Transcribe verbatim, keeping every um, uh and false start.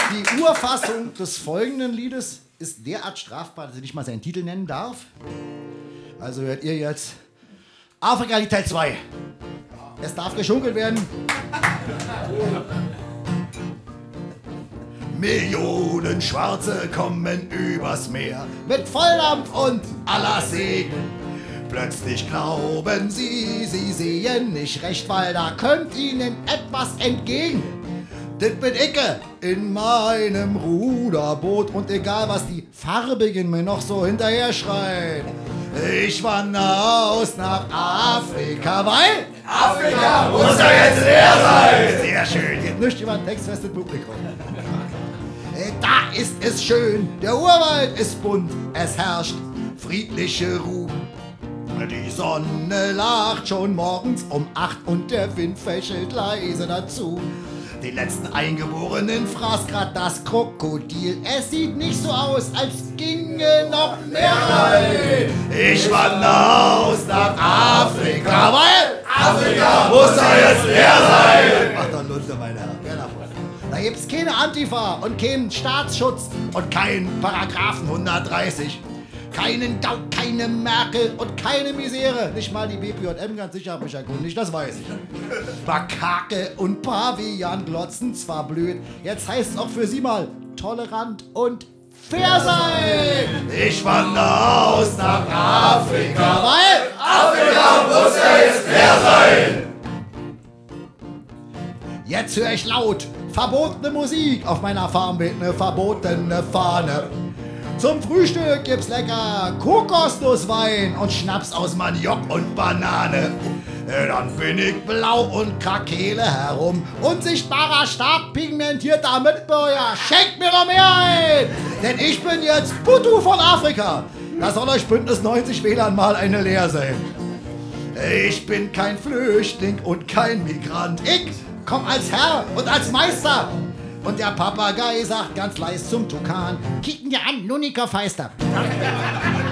Die Urfassung des folgenden Liedes ist derart strafbar, dass ich nicht mal seinen Titel nennen darf. Also hört ihr jetzt Afrika Teil zwei. Es darf geschunkelt werden. Millionen Schwarze kommen übers Meer mit Volldampf und aller Segen. Plötzlich glauben sie, sie sehen nicht recht, weil da kommt ihnen etwas entgegen. Das bin ich in meinem Ruderboot und egal was die Farbigen mir noch so hinterher schreien. Ich wandere aus nach Afrika, weil Afrika muss ja jetzt leer sein! Sehr schön, jetzt mischt jemand textfestes Publikum. Da ist es schön, der Urwald ist bunt, es herrscht friedliche Ruhe. Die Sonne lacht schon morgens um acht und der Wind fächelt leise dazu. Die letzten Eingeborenen fraß grad das Krokodil. Es sieht nicht so aus, als ginge noch mehr rein. Ich wandere aus nach Afrika, weil Afrika muss ja jetzt leer sein! Macht doch Lunte, meine Herren. Wer davon? Da gibt's keine Antifa und keinen Staatsschutz und keinen Paragraphen hundertdreißig. Keinen Gau, keine Merkel und keine Misere. Nicht mal die B P J M, ganz sicher, hab mich erkundigt, das weiß ich. Makake und Pavian glotzen zwar blöd, jetzt heißt es auch für sie mal tolerant und fair sein. Ich wandere aus nach Afrika, weil Afrika muss ja jetzt leer sein! jetzt höre ich laut verbotene Musik. Auf meiner Farm weht eine verbotene Fahne. Zum Frühstück gibt's lecker Kokosnusswein und Schnaps aus Maniok und Banane. Dann bin ich blau und krakele herum. Unsichtbarer Stab pigmentierter Mitbürger. Schenkt mir noch mehr ein! Denn ich bin jetzt Putu von Afrika. Da soll euch Bündnis neunzig W L A N mal eine Lehr sein. Ich bin kein Flüchtling und kein Migrant. Ich komm als Herr und als Meister. Und der Papagei sagt ganz leis zum Tukan: Kicken dir an, Nunika Feister.